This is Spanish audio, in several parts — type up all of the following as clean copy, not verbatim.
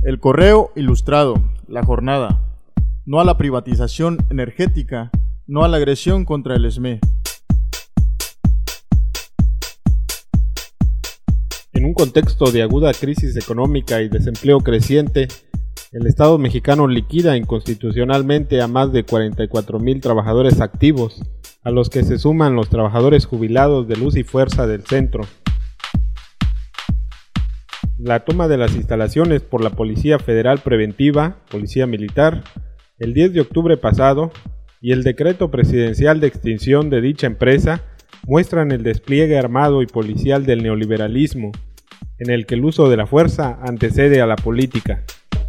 El Correo Ilustrado, La Jornada. No a la privatización energética, no a la agresión contra el SME. En un contexto de aguda crisis económica y desempleo creciente, el Estado mexicano liquida inconstitucionalmente a más de 44,000 trabajadores activos, a los que se suman los trabajadores jubilados de Luz y Fuerza del Centro. La toma de las instalaciones por la Policía Federal Preventiva, Policía Militar, el 10 de octubre pasado, y el decreto presidencial de extinción de dicha empresa muestran el despliegue armado y policial del neoliberalismo, en el que el uso de la fuerza antecede a la política.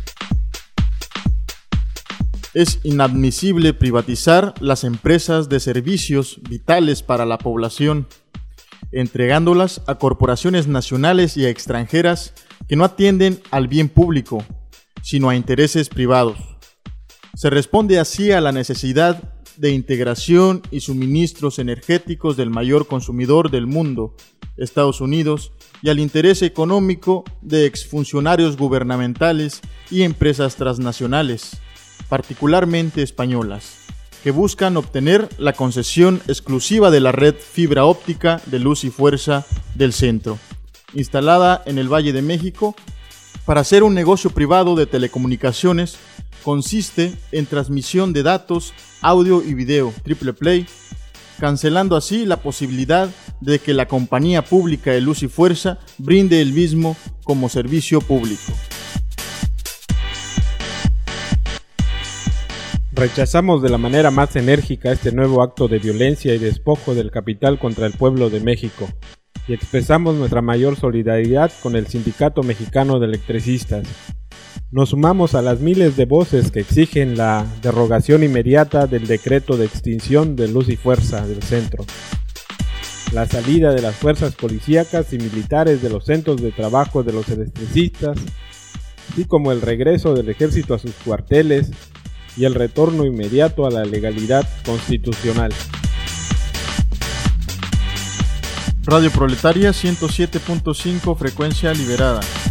Es inadmisible privatizar las empresas de servicios vitales para la población, entregándolas a corporaciones nacionales y extranjeras que no atienden al bien público, sino a intereses privados. Se responde así a la necesidad de integración y suministros energéticos del mayor consumidor del mundo, Estados Unidos, y al interés económico de exfuncionarios gubernamentales y empresas transnacionales, particularmente españolas, que buscan obtener la concesión exclusiva de la red fibra óptica de Luz y Fuerza del Centro, instalada en el Valle de México. Para hacer un negocio privado de telecomunicaciones consiste en transmisión de datos, audio y video triple play, cancelando así la posibilidad de que la compañía pública de Luz y Fuerza brinde el mismo como servicio público. Rechazamos de la manera más enérgica este nuevo acto de violencia y despojo del capital contra el pueblo de México y expresamos nuestra mayor solidaridad con el Sindicato Mexicano de Electricistas. Nos sumamos a las miles de voces que exigen la derogación inmediata del decreto de extinción de Luz y Fuerza del Centro, la salida de las fuerzas policíacas y militares de los centros de trabajo de los electricistas, así como el regreso del ejército a sus cuarteles y el retorno inmediato a la legalidad constitucional. Radio Proletaria 107.5, frecuencia liberada.